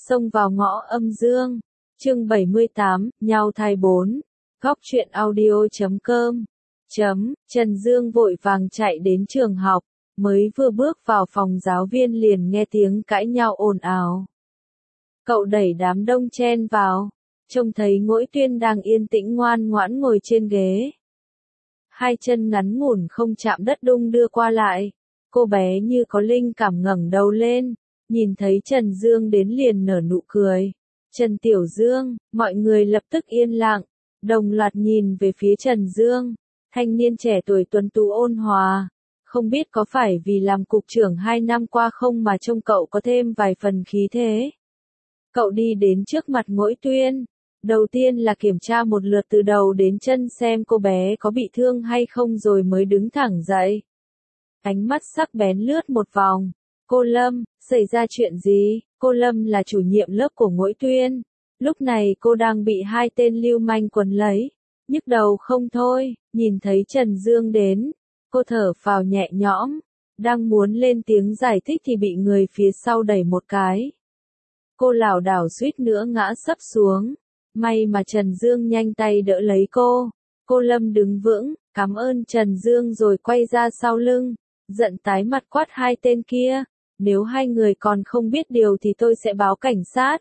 Xông vào ngõ âm dương. Chương 78, nhau thai 4. Góc truyện audio.com. Trần Dương vội vàng chạy đến trường học, mới vừa bước vào phòng giáo viên liền nghe tiếng cãi nhau ồn ào. Cậu đẩy đám đông chen vào, trông thấy Ngỗi Tuyên đang yên tĩnh ngoan ngoãn ngồi trên ghế. Hai chân ngắn ngủn không chạm đất đung đưa qua lại, cô bé như có linh cảm ngẩng đầu lên, nhìn thấy Trần Dương đến liền nở nụ cười. Trần Tiểu Dương, mọi người lập tức yên lặng, đồng loạt nhìn về phía Trần Dương, thanh niên trẻ tuổi tuấn tú ôn hòa. Không biết có phải vì làm cục trưởng 2 năm qua không mà trông cậu có thêm vài phần khí thế. Cậu đi đến trước mặt Ngỗi Tuyên, đầu tiên là kiểm tra một lượt từ đầu đến chân xem cô bé có bị thương hay không rồi mới đứng thẳng dậy. Ánh mắt sắc bén lướt một vòng. Cô Lâm, xảy ra chuyện gì? Cô Lâm là chủ nhiệm lớp của Ngỗi Tuyên. Lúc này cô đang bị hai tên lưu manh quấn lấy. Nhức đầu không thôi, nhìn thấy Trần Dương đến. Cô thở phào nhẹ nhõm. Đang muốn lên tiếng giải thích thì bị người phía sau đẩy một cái. Cô lảo đảo suýt nữa ngã sấp xuống. May mà Trần Dương nhanh tay đỡ lấy cô. Cô Lâm đứng vững, cảm ơn Trần Dương rồi quay ra sau lưng. Giận tái mặt quát hai tên kia. Nếu hai người còn không biết điều thì tôi sẽ báo cảnh sát.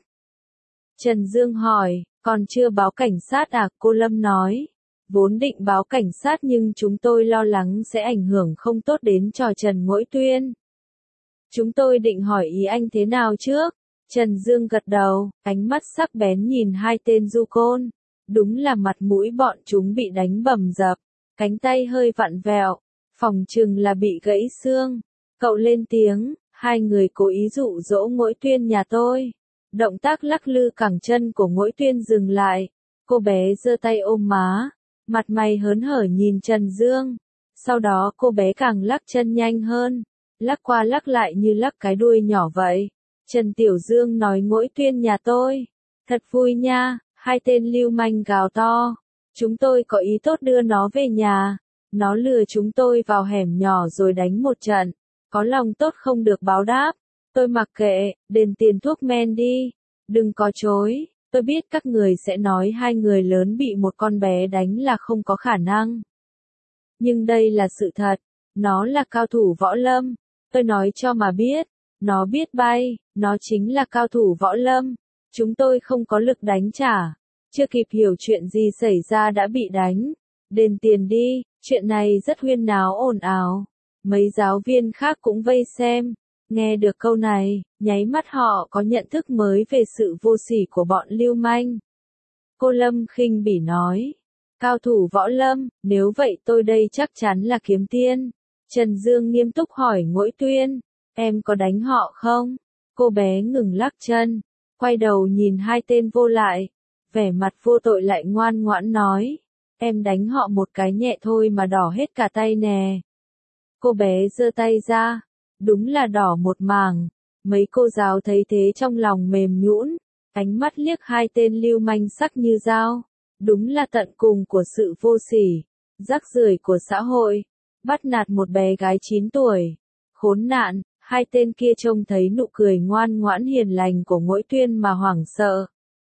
Trần Dương hỏi, còn chưa báo cảnh sát à? Cô Lâm nói. Vốn định báo cảnh sát nhưng chúng tôi lo lắng sẽ ảnh hưởng không tốt đến trò Trần Ngỗi Tuyên. Chúng tôi định hỏi ý anh thế nào trước? Trần Dương gật đầu, ánh mắt sắc bén nhìn hai tên du côn. Đúng là mặt mũi bọn chúng bị đánh bầm dập, cánh tay hơi vặn vẹo, phỏng chừng là bị gãy xương. Cậu lên tiếng, hai người cố ý dụ dỗ Ngỗi Tuyên nhà tôi. Động tác lắc lư cẳng chân của Ngỗi Tuyên dừng lại. Cô bé giơ tay ôm má, mặt mày hớn hở nhìn Trần Dương. Sau đó cô bé càng lắc chân nhanh hơn, lắc qua lắc lại như lắc cái đuôi nhỏ vậy. Trần Tiểu Dương nói Ngỗi Tuyên nhà tôi. Thật vui nha, hai tên lưu manh gào to. Chúng tôi có ý tốt đưa nó về nhà. Nó lừa chúng tôi vào hẻm nhỏ rồi đánh một trận. Có lòng tốt không được báo đáp. Tôi mặc kệ, đền tiền thuốc men đi. Đừng có chối, tôi biết các người sẽ nói hai người lớn bị một con bé đánh là không có khả năng. Nhưng đây là sự thật, nó là cao thủ võ lâm. Tôi nói cho mà biết, nó biết bay, nó chính là cao thủ võ lâm. Chúng tôi không có lực đánh trả. Chưa kịp hiểu chuyện gì xảy ra đã bị đánh. Đền tiền đi, chuyện này rất huyên náo ồn ào. Mấy giáo viên khác cũng vây xem. Nghe được câu này, nháy mắt họ có nhận thức mới về sự vô sỉ của bọn lưu manh. Cô Lâm khinh bỉ nói. Cao thủ võ lâm, nếu vậy tôi đây chắc chắn là kiếm tiên. Trần Dương nghiêm túc hỏi Ngỗi Tuyên, em có đánh họ không? Cô bé ngừng lắc chân, quay đầu nhìn hai tên vô lại. Vẻ mặt vô tội lại ngoan ngoãn nói. Em đánh họ một cái nhẹ thôi mà đỏ hết cả tay nè. Cô bé giơ tay ra. Đúng là đỏ một mảng. Mấy cô giáo thấy thế trong lòng mềm nhũn, ánh mắt liếc hai tên lưu manh sắc như dao. Đúng là tận cùng của sự vô sỉ, rác rưởi của xã hội, bắt nạt một bé gái 9 tuổi. Khốn nạn, hai tên kia trông thấy nụ cười ngoan ngoãn hiền lành của Ngỗi Tuyên mà hoảng sợ.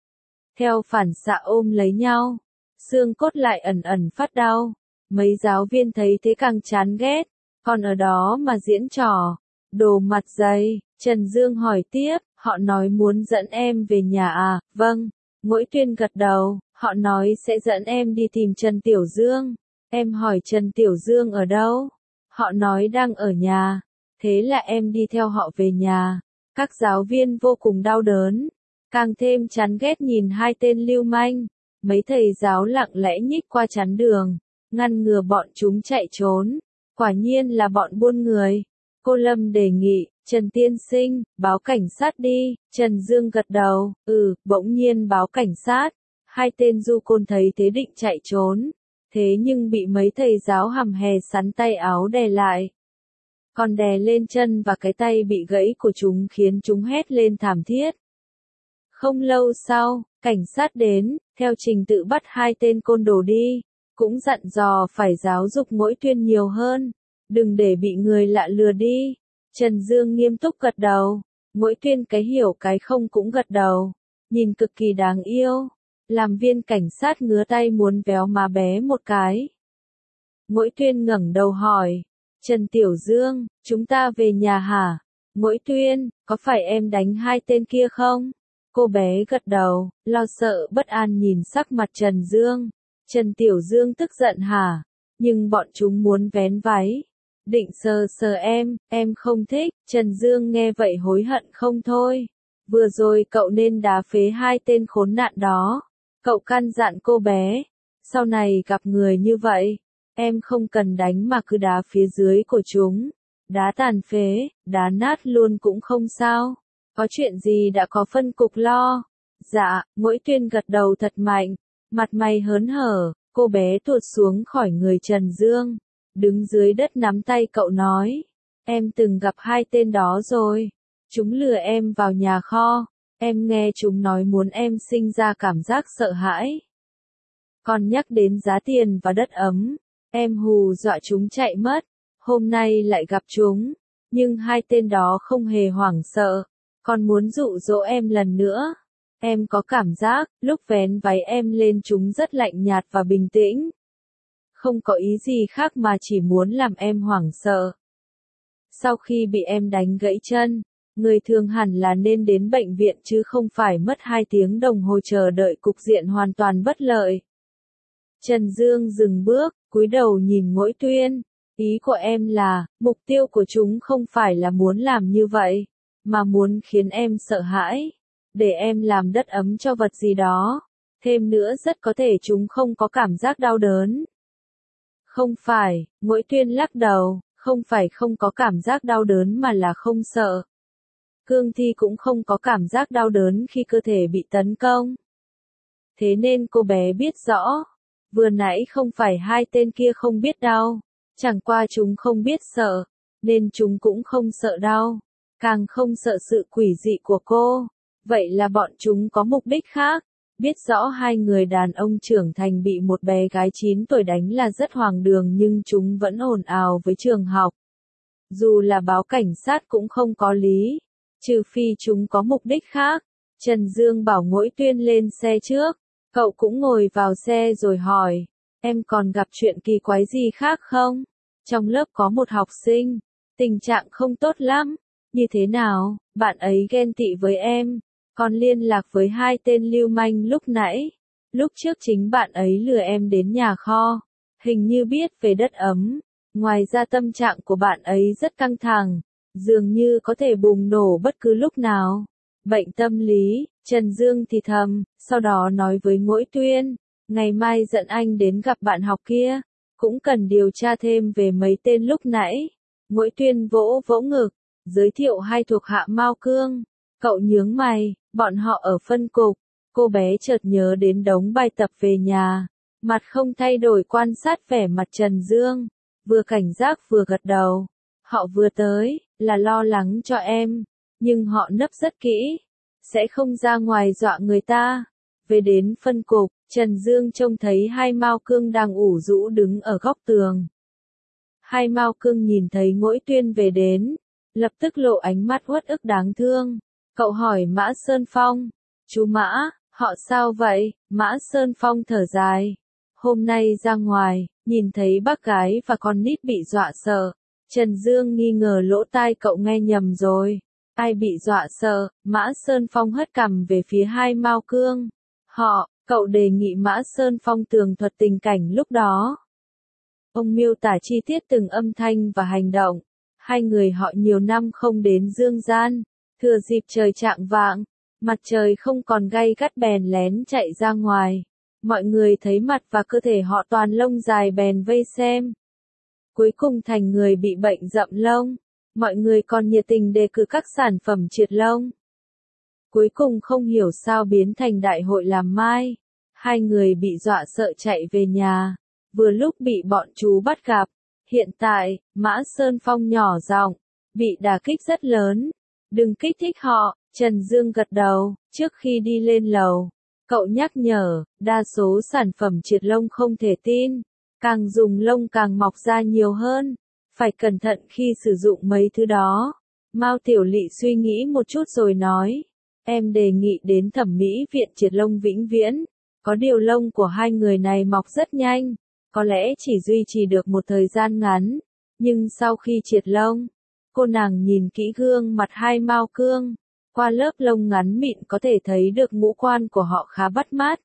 Theo phản xạ ôm lấy nhau, xương cốt lại ẩn ẩn phát đau. Mấy giáo viên thấy thế càng chán ghét. Còn ở đó mà diễn trò, đồ mặt dày. Trần Dương hỏi tiếp, họ nói muốn dẫn em về nhà à? Vâng, Ngỗi Tuyên gật đầu, họ nói sẽ dẫn em đi tìm Trần Tiểu Dương. Em hỏi Trần Tiểu Dương ở đâu? Họ nói đang ở nhà, thế là em đi theo họ về nhà. Các giáo viên vô cùng đau đớn, càng thêm chán ghét nhìn hai tên lưu manh. Mấy thầy giáo lặng lẽ nhích qua chắn đường, ngăn ngừa bọn chúng chạy trốn. Quả nhiên là bọn buôn người. Cô Lâm đề nghị, Trần tiên sinh, báo cảnh sát đi. Trần Dương gật đầu, bỗng nhiên báo cảnh sát. Hai tên du côn thấy thế định chạy trốn. Thế nhưng bị mấy thầy giáo hầm hè sắn tay áo đè lại. Còn đè lên chân và cái tay bị gãy của chúng khiến chúng hét lên thảm thiết. Không lâu sau, cảnh sát đến, theo trình tự bắt hai tên côn đồ đi. Cũng dặn dò phải giáo dục Ngỗi Tuyên nhiều hơn, đừng để bị người lạ lừa đi. Trần Dương nghiêm túc gật đầu, Mỗi Tuyên cái hiểu cái không cũng gật đầu, nhìn cực kỳ đáng yêu. Làm viên cảnh sát ngứa tay muốn véo má bé một cái. Mỗi Tuyên ngẩng đầu hỏi, Trần Tiểu Dương, chúng ta về nhà hả? Mỗi Tuyên, có phải em đánh hai tên kia không? Cô bé gật đầu, lo sợ bất an nhìn sắc mặt Trần Dương. Trần Tiểu Dương tức giận hả? Nhưng bọn chúng muốn vén váy. Định sờ sờ em không thích. Trần Dương nghe vậy hối hận không thôi. Vừa rồi cậu nên đá phế hai tên khốn nạn đó. Cậu căn dặn cô bé. Sau này gặp người như vậy, em không cần đánh mà cứ đá phía dưới của chúng. Đá tàn phế, đá nát luôn cũng không sao. Có chuyện gì đã có phân cục lo. Dạ, Mỗi Tuyên gật đầu thật mạnh. Mặt mày hớn hở, cô bé tuột xuống khỏi người Trần Dương. Đứng dưới đất nắm tay cậu nói. Em từng gặp hai tên đó rồi. Chúng lừa em vào nhà kho. Em nghe chúng nói muốn em sinh ra cảm giác sợ hãi. Còn nhắc đến giá tiền và đất ấm. Em hù dọa chúng chạy mất. Hôm nay lại gặp chúng. Nhưng hai tên đó không hề hoảng sợ. Còn muốn dụ dỗ em lần nữa. Em có cảm giác, lúc vén váy em lên chúng rất lạnh nhạt và bình tĩnh. Không có ý gì khác mà chỉ muốn làm em hoảng sợ. Sau khi bị em đánh gãy chân, người thường hẳn là nên đến bệnh viện chứ không phải mất 2 tiếng đồng hồ chờ đợi cục diện hoàn toàn bất lợi. Trần Dương dừng bước, cúi đầu nhìn Mỗi Tuyên. Ý của em là, mục tiêu của chúng không phải là muốn làm như vậy, mà muốn khiến em sợ hãi. Để em làm đất ấm cho vật gì đó. Thêm nữa rất có thể chúng không có cảm giác đau đớn. Không phải, Mỗi Tuyên lắc đầu, không phải không có cảm giác đau đớn mà là không sợ. Cương thi cũng không có cảm giác đau đớn khi cơ thể bị tấn công. Thế nên cô bé biết rõ, vừa nãy không phải hai tên kia không biết đau, chẳng qua chúng không biết sợ, nên chúng cũng không sợ đau, càng không sợ sự quỷ dị của cô. Vậy là bọn chúng có mục đích khác. Biết rõ hai người đàn ông trưởng thành bị một bé gái 9 tuổi đánh là rất hoang đường nhưng chúng vẫn ồn ào với trường học. Dù là báo cảnh sát cũng không có lý. Trừ phi chúng có mục đích khác. Trần Dương bảo Mỗi Tuyên lên xe trước. Cậu cũng ngồi vào xe rồi hỏi. Em còn gặp chuyện kỳ quái gì khác không? Trong lớp có một học sinh. Tình trạng không tốt lắm. Như thế nào? Bạn ấy ghen tị với em. Còn liên lạc với hai tên lưu manh lúc nãy. Lúc trước chính bạn ấy lừa em đến nhà kho. Hình như biết về đất ấm. Ngoài ra tâm trạng của bạn ấy rất căng thẳng. Dường như có thể bùng nổ bất cứ lúc nào. Bệnh tâm lý, Trần Dương thì thầm, sau đó nói với Mỗi Tuyên. Ngày mai dẫn anh đến gặp bạn học kia. Cũng cần điều tra thêm về mấy tên lúc nãy. Mỗi Tuyên vỗ vỗ ngực. Giới thiệu hai thuộc hạ Mao Cương. Cậu nhướng mày, bọn họ ở phân cục. Cô bé chợt nhớ đến đống bài tập về nhà. Mặt không thay đổi quan sát vẻ mặt Trần Dương. Vừa cảnh giác vừa gật đầu. Họ vừa tới, là lo lắng cho em. Nhưng họ nấp rất kỹ. Sẽ không ra ngoài dọa người ta. Về đến phân cục, Trần Dương trông thấy hai Mao Cương đang ủ rũ đứng ở góc tường. Hai Mao Cương nhìn thấy Mỗi Tuyên về đến. Lập tức lộ ánh mắt uất ức đáng thương. Cậu hỏi Mã Sơn Phong. Chú Mã, họ sao vậy? Mã Sơn Phong thở dài. Hôm nay ra ngoài, nhìn thấy bác gái và con nít bị dọa sợ. Trần Dương nghi ngờ lỗ tai cậu nghe nhầm rồi. Ai bị dọa sợ? Mã Sơn Phong hất cằm về phía hai Mao Cương. Cậu đề nghị Mã Sơn Phong tường thuật tình cảnh lúc đó. Ông miêu tả chi tiết từng âm thanh và hành động. Hai người họ nhiều năm không đến dương gian. Thừa dịp trời chạng vạng, mặt trời không còn gay gắt bèn lén chạy ra ngoài. Mọi người thấy mặt và cơ thể họ toàn lông dài bèn vây xem. Cuối cùng thành người bị bệnh rậm lông. Mọi người còn nhiệt tình đề cử các sản phẩm triệt lông. Cuối cùng không hiểu sao biến thành đại hội làm mai. Hai người bị dọa sợ chạy về nhà. Vừa lúc bị bọn chú bắt gặp. Hiện tại, Mã Sơn Phong nhỏ giọng, bị đả kích rất lớn. Đừng kích thích họ, Trần Dương gật đầu, trước khi đi lên lầu. Cậu nhắc nhở, đa số sản phẩm triệt lông không thể tin. Càng dùng lông càng mọc ra nhiều hơn. Phải cẩn thận khi sử dụng mấy thứ đó. Mao Tiểu Lị suy nghĩ một chút rồi nói, em đề nghị đến thẩm mỹ viện triệt lông vĩnh viễn, có điều lông của hai người này mọc rất nhanh, có lẽ chỉ duy trì được một thời gian ngắn, nhưng sau khi triệt lông, cô nàng nhìn kỹ gương mặt hai Mao Cương, qua lớp lông ngắn mịn có thể thấy được ngũ quan của họ khá bắt mắt.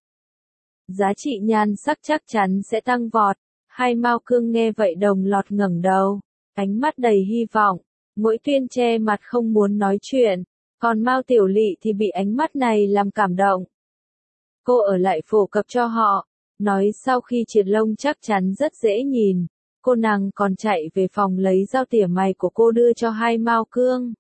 Giá trị nhan sắc chắc chắn sẽ tăng vọt, hai Mao Cương nghe vậy đồng loạt ngẩng đầu, ánh mắt đầy hy vọng, Mỗi Tuyên che mặt không muốn nói chuyện, còn Mao Tiểu Lị thì bị ánh mắt này làm cảm động. Cô ở lại phổ cập cho họ, nói sau khi triệt lông chắc chắn rất dễ nhìn, cô nàng còn chạy về phòng lấy dao tỉa mày của cô đưa cho hai Mao Cương.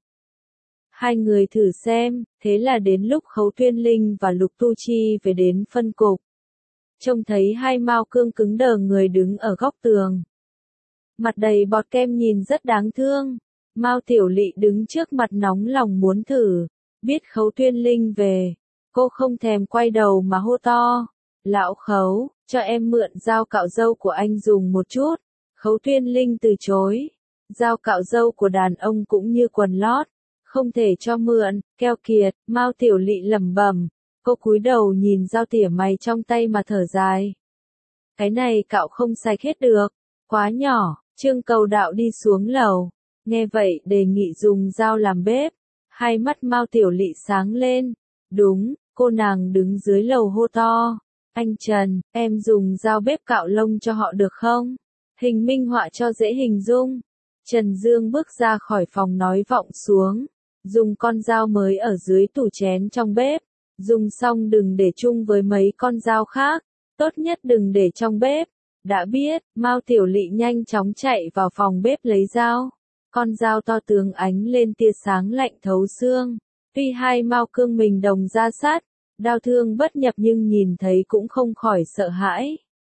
Hai người thử xem, thế là đến lúc Khấu Tuyên Linh và Lục Tu Chi về đến phân cục. Trông thấy hai Mao Cương cứng đờ người đứng ở góc tường. Mặt đầy bọt kem nhìn rất đáng thương. Mao Tiểu Lị đứng trước mặt nóng lòng muốn thử. Biết Khấu Tuyên Linh về, cô không thèm quay đầu mà hô to. Lão Khấu, cho em mượn dao cạo râu của anh dùng một chút. Khấu Tuyên Linh từ chối. Dao cạo râu của đàn ông cũng như quần lót, không thể cho mượn, keo kiệt. Mao Tiểu Lị lẩm bẩm. Cô cúi đầu nhìn dao tỉa mày trong tay mà thở dài. Cái này cạo không sạch hết được, quá nhỏ. Trương Cầu Đạo đi xuống lầu, nghe vậy đề nghị dùng dao làm bếp. Hai mắt Mao Tiểu Lị sáng lên. Đúng, cô nàng đứng dưới lầu hô to. Anh Trần, em dùng dao bếp cạo lông cho họ được không? Hình minh họa cho dễ hình dung. Trần Dương bước ra khỏi phòng nói vọng xuống. Dùng con dao mới ở dưới tủ chén trong bếp. Dùng xong đừng để chung với mấy con dao khác. Tốt nhất đừng để trong bếp. Đã biết, Mao Tiểu Lị nhanh chóng chạy vào phòng bếp lấy dao. Con dao to tướng ánh lên tia sáng lạnh thấu xương. Tuy hai Mao Cương mình đồng ra sát, đao thương bất nhập nhưng nhìn thấy cũng không khỏi sợ hãi.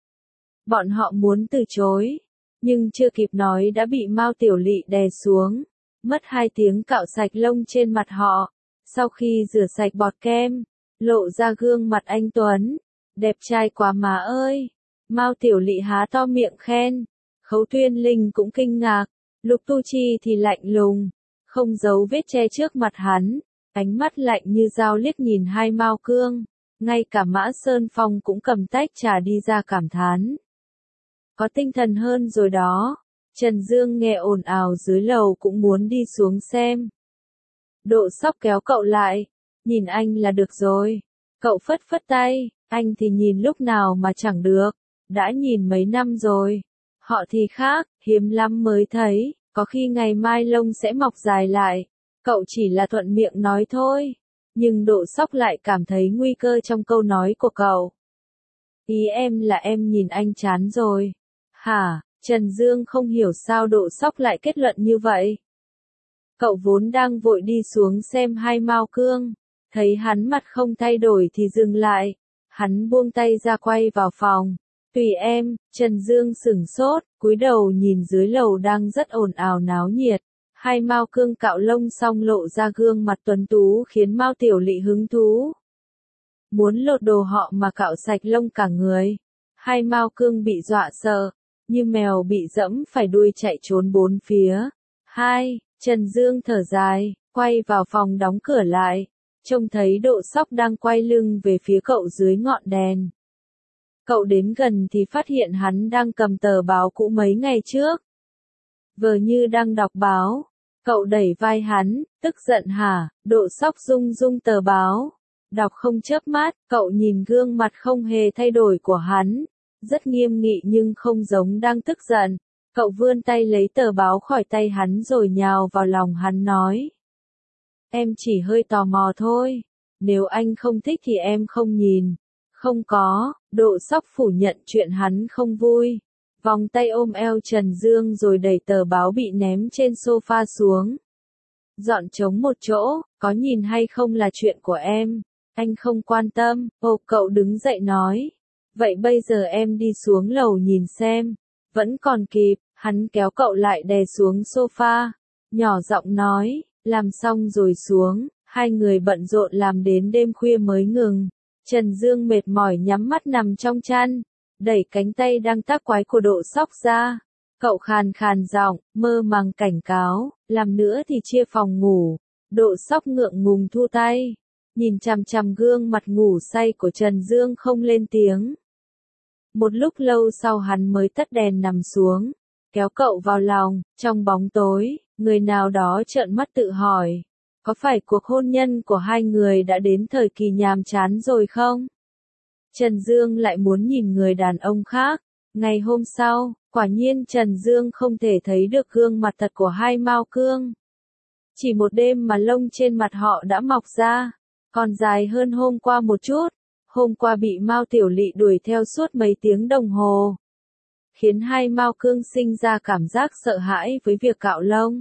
Bọn họ muốn từ chối, nhưng chưa kịp nói đã bị Mao Tiểu Lị đè xuống. Mất 2 tiếng cạo sạch lông trên mặt họ. Sau khi rửa sạch bọt kem, lộ ra gương mặt anh Tuấn. Đẹp trai quá má ơi! Mao Tiểu Lị há to miệng khen. Khấu Tuyên Linh cũng kinh ngạc. Lục Tu Chi thì lạnh lùng, không giấu vết che trước mặt hắn. Ánh mắt lạnh như dao liếc nhìn hai Mao Cương. Ngay cả Mã Sơn Phong cũng cầm tách trà đi ra cảm thán. Có tinh thần hơn rồi đó. Trần Dương nghe ồn ào dưới lầu cũng muốn đi xuống xem. Độ Sóc kéo cậu lại. Nhìn anh là được rồi. Cậu phất phất tay. Anh thì nhìn lúc nào mà chẳng được. Đã nhìn mấy năm rồi. Họ thì khác, hiếm lắm mới thấy. Có khi ngày mai lông sẽ mọc dài lại. Cậu chỉ là thuận miệng nói thôi. Nhưng Độ Sóc lại cảm thấy nguy cơ trong câu nói của cậu. Ý em là em nhìn anh chán rồi. Hả? Trần Dương không hiểu sao Độ Sóc lại kết luận như vậy. Cậu vốn đang vội đi xuống xem hai Mao Cương. Thấy hắn mặt không thay đổi thì dừng lại. Hắn buông tay ra quay vào phòng. Tùy em. Trần Dương sửng sốt, cúi đầu nhìn dưới lầu đang rất ồn ào náo nhiệt. Hai Mao Cương cạo lông xong lộ ra gương mặt tuấn tú khiến Mao Tiểu Lị hứng thú. Muốn lột đồ họ mà cạo sạch lông cả người. Hai Mao Cương bị dọa sợ, như mèo bị dẫm phải đuôi chạy trốn bốn phía. Trần Dương thở dài, quay vào phòng đóng cửa lại. Trông thấy Độ Sóc đang quay lưng về phía cậu dưới ngọn đèn. Cậu đến gần thì phát hiện hắn đang cầm tờ báo cũ mấy ngày trước. Vờ như đang đọc báo. Cậu đẩy vai hắn, tức giận hả? Độ Sóc rung rung tờ báo. Đọc không chớp mắt, cậu nhìn gương mặt không hề thay đổi của hắn. Rất nghiêm nghị nhưng không giống đang tức giận. Cậu vươn tay lấy tờ báo khỏi tay hắn rồi nhào vào lòng hắn nói. Em chỉ hơi tò mò thôi. Nếu anh không thích thì em không nhìn. Không có. Độ Sóc phủ nhận chuyện hắn không vui. Vòng tay ôm eo Trần Dương rồi đẩy tờ báo bị ném trên sofa xuống. Dọn trống một chỗ, có nhìn hay không là chuyện của em. Anh không quan tâm. Cậu đứng dậy nói. Vậy bây giờ em đi xuống lầu nhìn xem. Vẫn còn kịp. Hắn kéo cậu lại đè xuống sofa. Nhỏ giọng nói. Làm xong rồi xuống. Hai người bận rộn làm đến đêm khuya mới ngừng. Trần Dương mệt mỏi nhắm mắt nằm trong chăn. Đẩy cánh tay đang tác quái của Độ Sóc ra. Cậu khàn khàn giọng, mơ màng cảnh cáo, làm nữa thì chia phòng ngủ. Độ sóc ngượng ngùng thu tay, nhìn chằm chằm gương mặt ngủ say của Trần Dương không lên tiếng. Một lúc lâu sau hắn mới tắt đèn nằm xuống, kéo cậu vào lòng, trong bóng tối, người nào đó trợn mắt tự hỏi, có phải cuộc hôn nhân của hai người đã đến thời kỳ nhàm chán rồi không? Trần Dương lại muốn nhìn người đàn ông khác. Ngày hôm sau, quả nhiên Trần Dương không thể thấy được gương mặt thật của hai Mao Cương. Chỉ một đêm mà lông trên mặt họ đã mọc ra, còn dài hơn hôm qua một chút. Hôm qua bị Mao Tiểu Lị đuổi theo suốt mấy tiếng đồng hồ, khiến hai Mao Cương sinh ra cảm giác sợ hãi với việc cạo lông.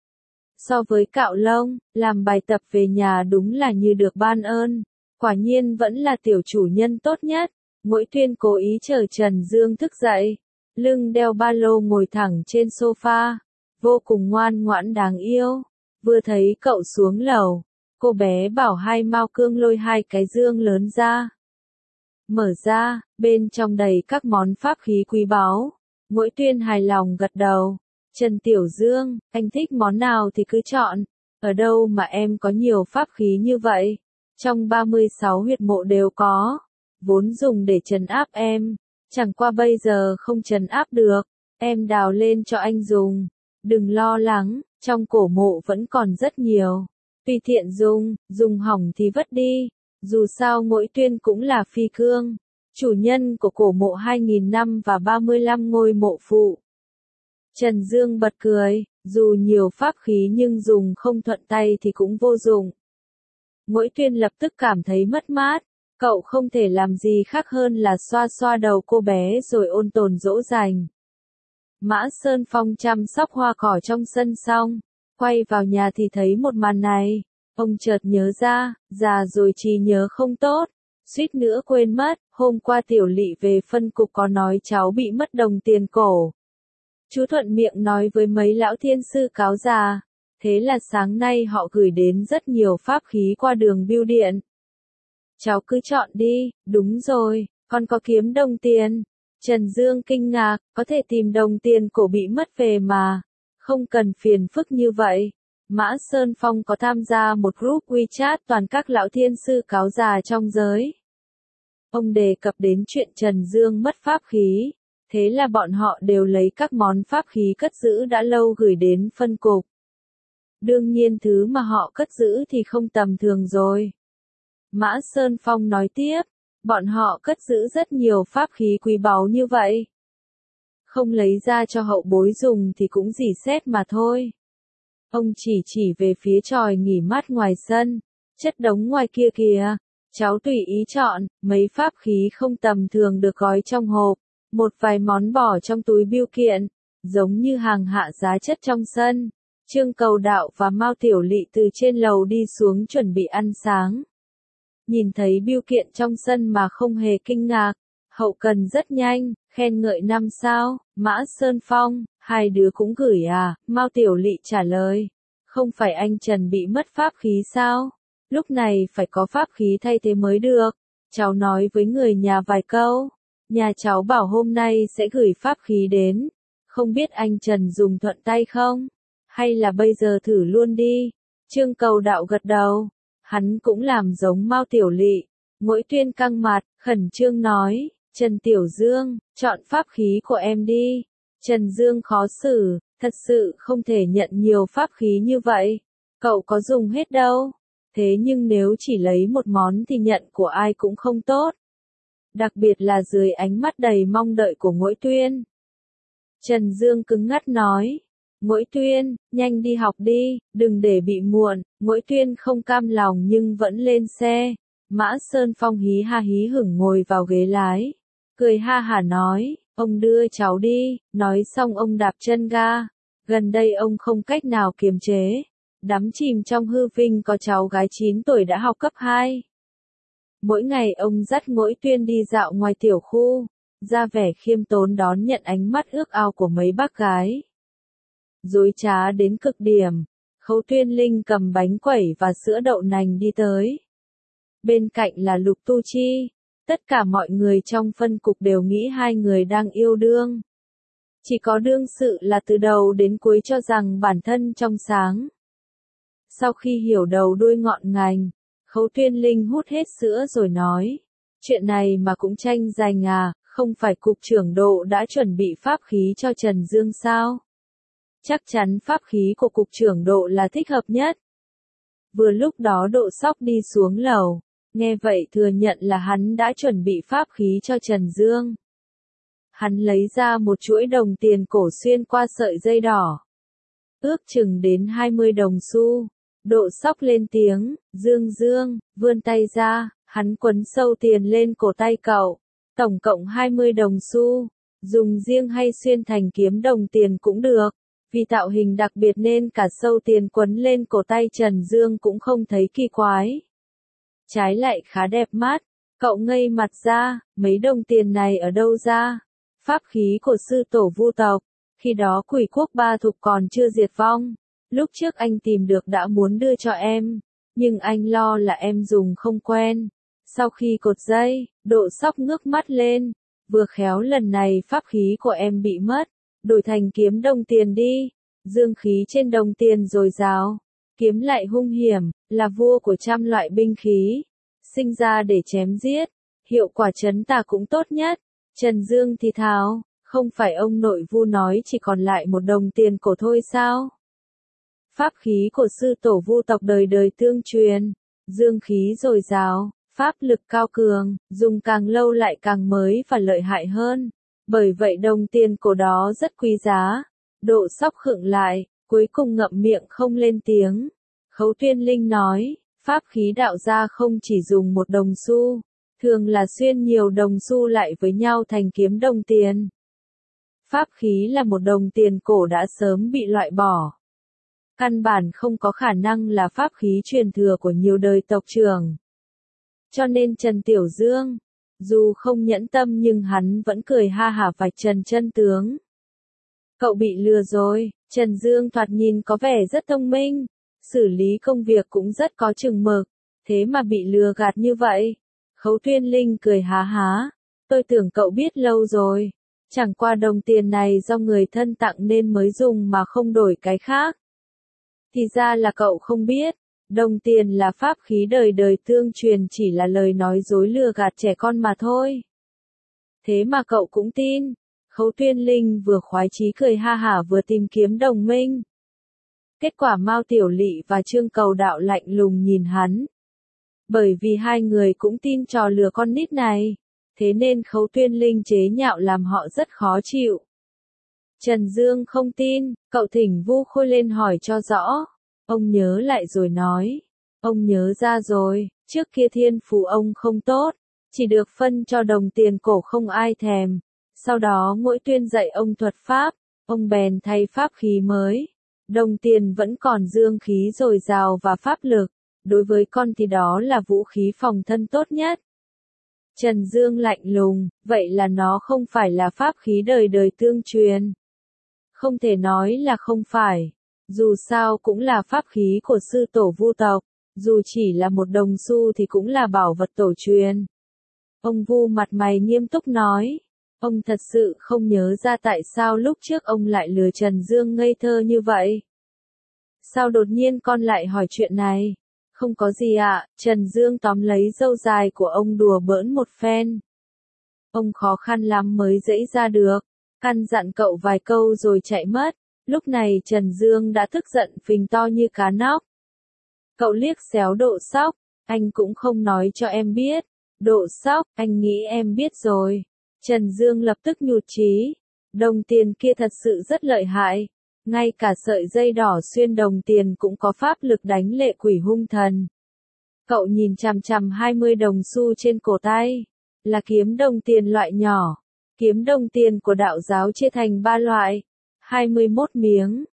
So với cạo lông, làm bài tập về nhà đúng là như được ban ơn. Quả nhiên vẫn là tiểu chủ nhân tốt nhất. Ngũi Tuyên cố ý chờ Trần Dương thức dậy, lưng đeo ba lô ngồi thẳng trên sofa, vô cùng ngoan ngoãn đáng yêu. Vừa thấy cậu xuống lầu, cô bé bảo hai Mao Cương lôi hai cái dương lớn ra. Mở ra, bên trong đầy các món pháp khí quý báu. Ngũi Tuyên hài lòng gật đầu. Trần Tiểu Dương, anh thích món nào thì cứ chọn. Ở đâu mà em có nhiều pháp khí như vậy? Trong 36 huyệt mộ đều có. Vốn dùng để trấn áp em. Chẳng qua bây giờ không trấn áp được. Em đào lên cho anh dùng. Đừng lo lắng, trong cổ mộ vẫn còn rất nhiều. Tùy tiện dùng hỏng thì vứt đi. Dù sao Ngũi Tuyên cũng là phi cương, chủ nhân của cổ mộ 2000 năm và 35 ngôi mộ phụ. Trần Dương bật cười, dù nhiều pháp khí nhưng dùng không thuận tay thì cũng vô dụng. Ngũi Tuyên lập tức cảm thấy mất mát, cậu không thể làm gì khác hơn là xoa xoa đầu cô bé rồi ôn tồn dỗ dành. Mã Sơn Phong chăm sóc hoa cỏ trong sân xong, quay vào nhà thì thấy một màn này. Ông chợt nhớ ra, già rồi trí nhớ không tốt, suýt nữa quên mất, hôm qua Tiểu Lị về phân cục có nói cháu bị mất đồng tiền cổ. Chú thuận miệng nói với mấy lão thiên sư cáo già, thế là sáng nay họ gửi đến rất nhiều pháp khí qua đường bưu điện. Cháu cứ chọn đi, đúng rồi, con có kiếm đồng tiền. Trần Dương kinh ngạc, có thể tìm đồng tiền cổ bị mất về mà, không cần phiền phức như vậy. Mã Sơn Phong có tham gia một group WeChat toàn các lão thiên sư cáo già trong giới. Ông đề cập đến chuyện Trần Dương mất pháp khí, thế là bọn họ đều lấy các món pháp khí cất giữ đã lâu gửi đến phân cục. Đương nhiên thứ mà họ cất giữ thì không tầm thường rồi. Mã Sơn Phong nói tiếp, bọn họ cất giữ rất nhiều pháp khí quý báu như vậy. Không lấy ra cho hậu bối dùng thì cũng rỉ sét mà thôi. Ông chỉ về phía chòi nghỉ mát ngoài sân, chất đống ngoài kia kìa, cháu tùy ý chọn, mấy pháp khí không tầm thường được gói trong hộp, một vài món bỏ trong túi bưu kiện, giống như hàng hạ giá chất trong sân. Trương Cầu Đạo và Mao Tiểu Lị từ trên lầu đi xuống chuẩn bị ăn sáng. Nhìn thấy bưu kiện trong sân mà không hề kinh ngạc, hậu cần rất nhanh, khen ngợi 5 sao, Mã Sơn Phong, hai đứa cũng gửi à, Mao Tiểu Lị trả lời, không phải anh Trần bị mất pháp khí sao, lúc này phải có pháp khí thay thế mới được, cháu nói với người nhà vài câu, nhà cháu bảo hôm nay sẽ gửi pháp khí đến, không biết anh Trần dùng thuận tay không, hay là bây giờ thử luôn đi, Trương Cầu Đạo gật đầu, hắn cũng làm giống Mao Tiểu Lị, Ngũi Tuyên căng mặt, khẩn trương nói, Trần Tiểu Dương, chọn pháp khí của em đi. Trần Dương khó xử, thật sự không thể nhận nhiều pháp khí như vậy. Cậu có dùng hết đâu. Thế nhưng nếu chỉ lấy một món thì nhận của ai cũng không tốt. Đặc biệt là dưới ánh mắt đầy mong đợi của Ngũi Tuyên. Trần Dương cứng ngắt nói. Ngũi Tuyên, nhanh đi học đi, đừng để bị muộn. Ngũi Tuyên không cam lòng nhưng vẫn lên xe. Mã Sơn Phong hí ha hí hửng ngồi vào ghế lái. Cười ha hả nói, ông đưa cháu đi, nói xong ông đạp chân ga. Gần đây ông không cách nào kiềm chế, đắm chìm trong hư vinh có cháu gái 9 tuổi đã học cấp 2. Mỗi ngày ông dắt Ngũi Tuyên đi dạo ngoài tiểu khu, ra vẻ khiêm tốn đón nhận ánh mắt ước ao của mấy bác gái. Dối trá đến cực điểm, Khấu Tuyên Linh cầm bánh quẩy và sữa đậu nành đi tới. Bên cạnh là Lục Tu Chi. Tất cả mọi người trong phân cục đều nghĩ hai người đang yêu đương. Chỉ có đương sự là từ đầu đến cuối cho rằng bản thân trong sáng. Sau khi hiểu đầu đuôi ngọn ngành, Khấu Tuyên Linh hút hết sữa rồi nói. Chuyện này mà cũng tranh giành à, không phải cục trưởng Độ đã chuẩn bị pháp khí cho Trần Dương sao? Chắc chắn pháp khí của cục trưởng Độ là thích hợp nhất. Vừa lúc đó Độ Sóc đi xuống lầu, nghe vậy thừa nhận là hắn đã chuẩn bị pháp khí cho Trần Dương. Hắn lấy ra một chuỗi đồng tiền cổ xuyên qua sợi dây đỏ. Ước chừng đến 20 đồng xu. Độ Sóc lên tiếng, Dương, vươn tay ra, hắn quấn sâu tiền lên cổ tay cậu. Tổng cộng 20 đồng xu, dùng riêng hay xuyên thành kiếm đồng tiền cũng được. Vì tạo hình đặc biệt nên cả sâu tiền quấn lên cổ tay Trần Dương cũng không thấy kỳ quái. Trái lại khá đẹp mắt, cậu ngây mặt ra, mấy đồng tiền này ở đâu ra? Pháp khí của sư tổ Vu tộc, khi đó Quỷ quốc Ba Thục còn chưa diệt vong. Lúc trước anh tìm được đã muốn đưa cho em, nhưng anh lo là em dùng không quen. Sau khi cột dây, Độ Sóc ngước mắt lên, vừa khéo lần này pháp khí của em bị mất, đổi thành kiếm đồng tiền đi. Dương khí trên đồng tiền dồi dào, kiếm lại hung hiểm, là vua của trăm loại binh khí, sinh ra để chém giết, hiệu quả trấn tà cũng tốt nhất. Trần Dương thì thào, không phải ông nội Vu nói chỉ còn lại một đồng tiền cổ thôi sao? Pháp khí của sư tổ Vu tộc đời đời tương truyền, dương khí dồi dào, pháp lực cao cường, dùng càng lâu lại càng mới và lợi hại hơn. Bởi vậy đồng tiền cổ đó rất quý giá. Độ Sóc khựng lại, cuối cùng ngậm miệng không lên tiếng. Khấu Tuyên Linh nói, pháp khí đạo gia không chỉ dùng một đồng xu, thường là xuyên nhiều đồng xu lại với nhau thành kiếm đồng tiền. Pháp khí là một đồng tiền cổ đã sớm bị loại bỏ. Căn bản không có khả năng là pháp khí truyền thừa của nhiều đời tộc trưởng. Cho nên Trần Tiểu Dương, dù không nhẫn tâm nhưng hắn vẫn cười ha hả vạch trần chân tướng. Cậu bị lừa rồi. Trần Dương thoạt nhìn có vẻ rất thông minh, xử lý công việc cũng rất có chừng mực, thế mà bị lừa gạt như vậy. Khấu Tuyên Linh cười há há, tôi tưởng cậu biết lâu rồi, chẳng qua đồng tiền này do người thân tặng nên mới dùng mà không đổi cái khác. Thì ra là cậu không biết, đồng tiền là pháp khí đời đời tương truyền chỉ là lời nói dối lừa gạt trẻ con mà thôi. Thế mà cậu cũng tin. Khấu Tuyên Linh vừa khoái chí cười ha hả vừa tìm kiếm đồng minh. Kết quả Mao Tiểu Lị và Trương Cầu Đạo lạnh lùng nhìn hắn. Bởi vì hai người cũng tin trò lừa con nít này, thế nên Khấu Tuyên Linh chế nhạo làm họ rất khó chịu. Trần Dương không tin, cậu thỉnh Vu Khôi lên hỏi cho rõ. Ông nhớ lại rồi nói. Ông nhớ ra rồi, trước kia thiên phú ông không tốt, chỉ được phân cho đồng tiền cổ không ai thèm. Sau đó mỗi tuyên dạy ông thuật pháp, ông bèn thay pháp khí mới. Đồng tiền vẫn còn dương khí dồi dào và pháp lực, đối với con thì đó là vũ khí phòng thân tốt nhất. Trần Dương lạnh lùng, vậy là nó không phải là pháp khí đời đời tương truyền. Không thể nói là không phải, dù sao cũng là pháp khí của sư tổ Vu tộc, dù chỉ là một đồng xu thì cũng là bảo vật tổ truyền. Ông Vu mặt mày nghiêm túc nói. Ông thật sự không nhớ ra tại sao lúc trước ông lại lừa Trần Dương ngây thơ như vậy. Sao đột nhiên con lại hỏi chuyện này? Không có gì ạ, Trần Dương tóm lấy râu dài của ông đùa bỡn một phen. Ông khó khăn lắm mới dẫy ra được, căn dặn cậu vài câu rồi chạy mất. Lúc này Trần Dương đã tức giận phình to như cá nóc. Cậu liếc xéo Độ Sóc, anh cũng không nói cho em biết. Độ Sóc, anh nghĩ em biết rồi. Trần Dương lập tức nhụt chí, đồng tiền kia thật sự rất lợi hại, ngay cả sợi dây đỏ xuyên đồng tiền cũng có pháp lực đánh lệ quỷ hung thần. Cậu nhìn chằm chằm 20 đồng xu trên cổ tay, là kiếm đồng tiền loại nhỏ. Kiếm đồng tiền của đạo giáo chia thành 3 loại, 21 miếng,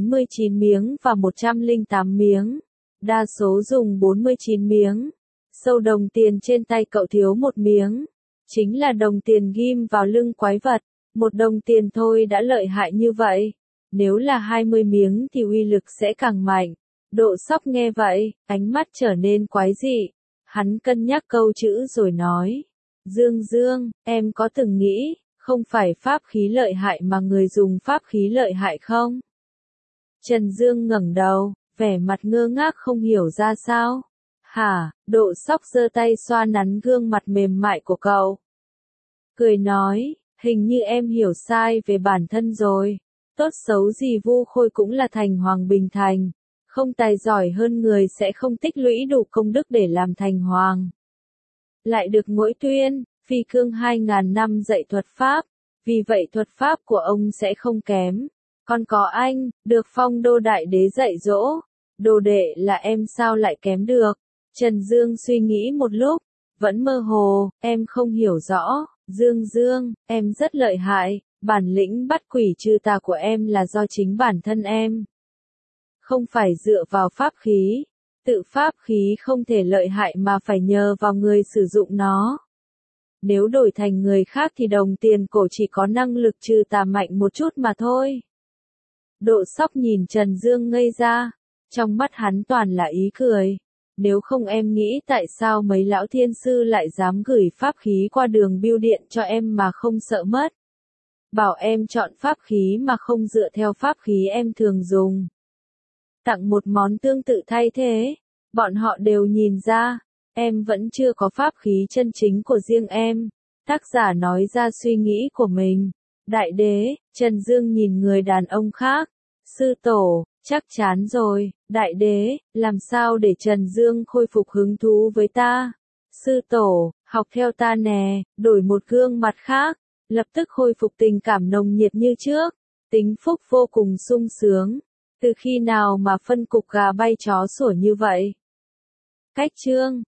49 miếng và 108 miếng. Đa số dùng 49 miếng. Sâu đồng tiền trên tay cậu thiếu một miếng. Chính là đồng tiền ghim vào lưng quái vật, một đồng tiền thôi đã lợi hại như vậy. Nếu là 20 miếng thì uy lực sẽ càng mạnh. Độ Sóc nghe vậy, ánh mắt trở nên quái dị. Hắn cân nhắc câu chữ rồi nói. Dương, em có từng nghĩ, Không phải pháp khí lợi hại mà người dùng pháp khí lợi hại không? Trần Dương ngẩng đầu, vẻ mặt ngơ ngác không hiểu ra sao. Hả, Độ Sóc giơ tay xoa nắn gương mặt mềm mại của cậu. Cười nói, hình như em hiểu sai về bản thân rồi. Tốt xấu gì Vu Khôi cũng là thành hoàng bình thành. Không tài giỏi hơn người sẽ không tích lũy đủ công đức để làm thành hoàng. Lại được Ngũi Tuyên, Phi Cương 2000 năm dạy thuật pháp. Vì vậy thuật pháp của ông sẽ không kém. Còn có anh, được phong đô đại đế dạy dỗ. Đồ đệ là em sao lại kém được? Trần Dương suy nghĩ một lúc, vẫn mơ hồ, em không hiểu rõ. Dương, em rất lợi hại, bản lĩnh bắt quỷ trừ tà của em là do chính bản thân em. Không phải dựa vào pháp khí. Tự pháp khí không thể lợi hại mà phải nhờ vào người sử dụng nó. Nếu đổi thành người khác thì đồng tiền cổ chỉ có năng lực trừ tà mạnh một chút mà thôi. Độ Sóc nhìn Trần Dương ngây ra, trong mắt hắn toàn là ý cười. Nếu không em nghĩ tại sao mấy lão thiên sư lại dám gửi pháp khí qua đường bưu điện cho em mà không sợ mất. Bảo em chọn pháp khí mà không dựa theo pháp khí em thường dùng. Tặng một món tương tự thay thế, bọn họ đều nhìn ra, em vẫn chưa có pháp khí chân chính của riêng em. Tác giả nói ra suy nghĩ của mình. Đại đế, Trần Dương nhìn người đàn ông khác. Sư tổ, chắc chắn rồi, đại đế, làm sao để Trần Dương khôi phục hứng thú với ta? Sư tổ, học theo ta nè, đổi một gương mặt khác, lập tức khôi phục tình cảm nồng nhiệt như trước, tính phúc vô cùng sung sướng. Từ khi nào mà phân cục gà bay chó sủa như vậy? Cách chương